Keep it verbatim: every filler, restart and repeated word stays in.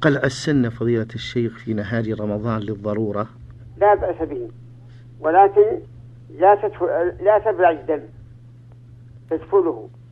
قلع السن فضيلة الشيخ في نهار رمضان للضرورة لا بأس به، ولكن لا تدفل لا تبلع الدم تدفله.